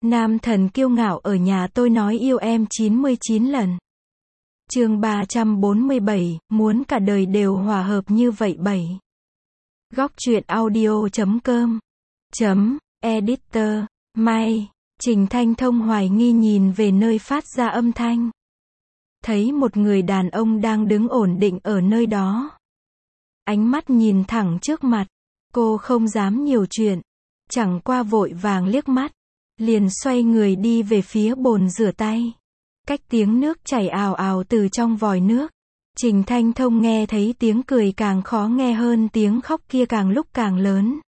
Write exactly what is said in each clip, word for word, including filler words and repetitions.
Nam thần kiêu ngạo ở nhà tôi nói yêu em chín mươi chín lần. Chương ba trăm bốn mươi bảy, muốn cả đời đều hòa hợp như vậy bảy. Góc truyện audio chấm com chấm editor May. Trình Thanh Thông hoài nghi nhìn về nơi phát ra âm thanh. Thấy một người đàn ông đang đứng ổn định ở nơi đó. Ánh mắt nhìn thẳng trước mặt. Cô không dám nhiều chuyện. Chẳng qua vội vàng liếc mắt. Liền xoay người đi về phía bồn rửa tay. Cách tiếng nước chảy ào ào từ trong vòi nước. Trình Thanh Thông nghe thấy tiếng cười càng khó nghe hơn tiếng khóc kia càng lúc càng lớn.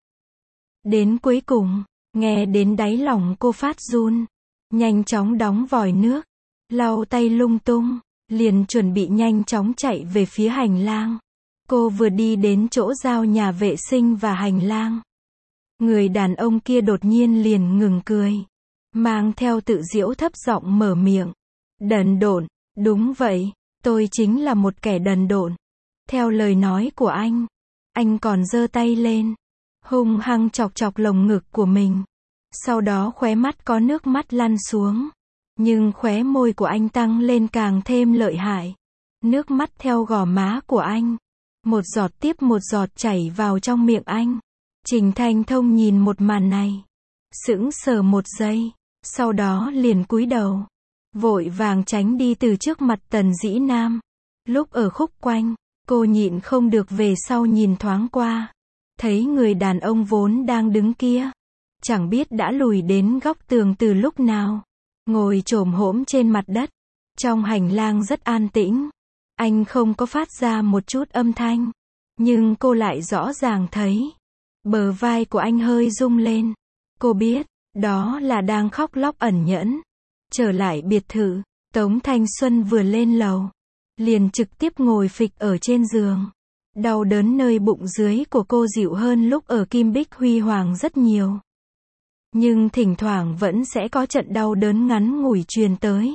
Đến cuối cùng, nghe đến đáy lòng cô phát run. Nhanh chóng đóng vòi nước. Lau tay lung tung. Liền chuẩn bị nhanh chóng chạy về phía hành lang. Cô vừa đi đến chỗ giao nhà vệ sinh và hành lang. Người đàn ông kia đột nhiên liền ngừng cười. Mang theo tự giễu thấp giọng mở miệng. Đần độn, đúng vậy, tôi chính là một kẻ đần độn. Theo lời nói của anh, anh còn giơ tay lên, hung hăng chọc chọc lồng ngực của mình. Sau đó khóe mắt có nước mắt lăn xuống. Nhưng khóe môi của anh tăng lên càng thêm lợi hại. Nước mắt theo gò má của anh. Một giọt tiếp một giọt chảy vào trong miệng anh. Trình Thanh Thông nhìn một màn này. Sững sờ một giây. Sau đó liền cúi đầu. Vội vàng tránh đi từ trước mặt Tần Dĩ Nam. Lúc ở khúc quanh, cô nhịn không được về sau nhìn thoáng qua. Thấy người đàn ông vốn đang đứng kia. Chẳng biết đã lùi đến góc tường từ lúc nào. Ngồi chồm hổm trên mặt đất. Trong hành lang rất an tĩnh. Anh không có phát ra một chút âm thanh. Nhưng cô lại rõ ràng thấy. Bờ vai của anh hơi rung lên. Cô biết, đó là đang khóc lóc ẩn nhẫn. Trở lại biệt thự, Tống Thanh Xuân vừa lên lầu. Liền trực tiếp ngồi phịch ở trên giường. Đau đớn nơi bụng dưới của cô dịu hơn lúc ở Kim Bích Huy Hoàng rất nhiều. Nhưng thỉnh thoảng vẫn sẽ có trận đau đớn ngắn ngủi truyền tới.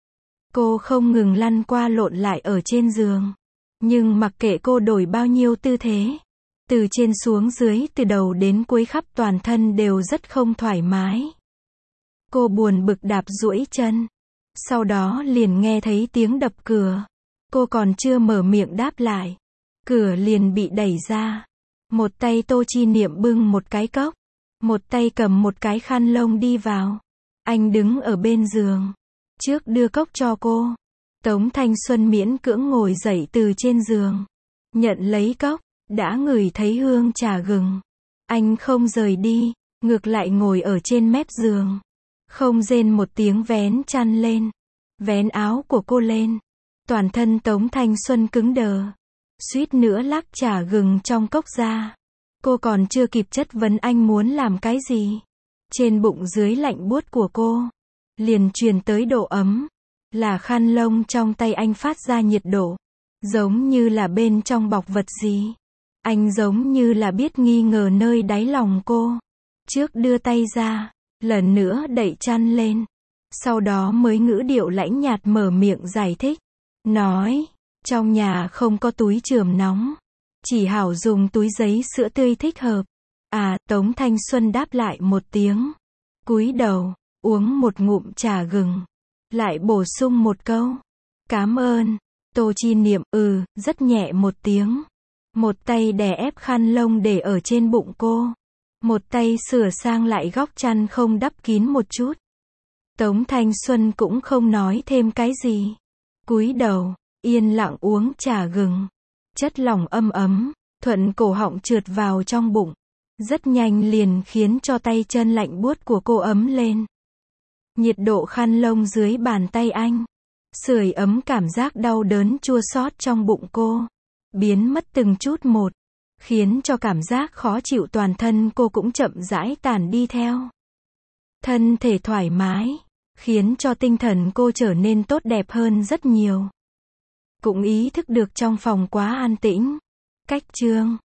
Cô không ngừng lăn qua lộn lại ở trên giường. Nhưng mặc kệ cô đổi bao nhiêu tư thế. Từ trên xuống dưới từ đầu đến cuối khắp toàn thân đều rất không thoải mái. Cô buồn bực đạp duỗi chân. Sau đó liền nghe thấy tiếng đập cửa. Cô còn chưa mở miệng đáp lại. Cửa liền bị đẩy ra. Một tay Tô Chi Niệm bưng một cái cốc. Một tay cầm một cái khăn lông đi vào. Anh đứng ở bên giường. Trước đưa cốc cho cô. Tống Thanh Xuân miễn cưỡng ngồi dậy từ trên giường. Nhận lấy cốc. Đã ngửi thấy hương trà gừng. Anh không rời đi. Ngược lại ngồi ở trên mép giường. Không rên một tiếng vén chăn lên. Vén áo của cô lên. Toàn thân Tống Thanh Xuân cứng đờ. Suýt nữa lắc trà gừng trong cốc ra. Cô còn chưa kịp chất vấn anh muốn làm cái gì. Trên bụng dưới lạnh buốt của cô. Liền truyền tới độ ấm. Là khăn lông trong tay anh phát ra nhiệt độ. Giống như là bên trong bọc vật gì. Anh giống như là biết nghi ngờ nơi đáy lòng cô. Trước đưa tay ra. Lần nữa đẩy chăn lên. Sau đó mới ngữ điệu lãnh nhạt mở miệng giải thích. Nói. Trong nhà không có túi chườm nóng. Chỉ hảo dùng túi giấy sữa tươi thích hợp. À, Tống Thanh Xuân đáp lại một tiếng. Cúi đầu, uống một ngụm trà gừng. Lại bổ sung một câu. Cám ơn. Tô Chi Niệm, ừ, rất nhẹ một tiếng. Một tay đè ép khăn lông để ở trên bụng cô. Một tay sửa sang lại góc chăn không đắp kín một chút. Tống Thanh Xuân cũng không nói thêm cái gì. Cúi đầu, yên lặng uống trà gừng. Chất lỏng âm ấm, thuận cổ họng trượt vào trong bụng. Rất nhanh liền khiến cho tay chân lạnh buốt của cô ấm lên. Nhiệt độ khăn lông dưới bàn tay anh. Sưởi ấm cảm giác đau đớn chua xót trong bụng cô. Biến mất từng chút một. Khiến cho cảm giác khó chịu toàn thân cô cũng chậm rãi tàn đi theo. Thân thể thoải mái. Khiến cho tinh thần cô trở nên tốt đẹp hơn rất nhiều. Cũng ý thức được trong phòng quá an tĩnh. Cách chương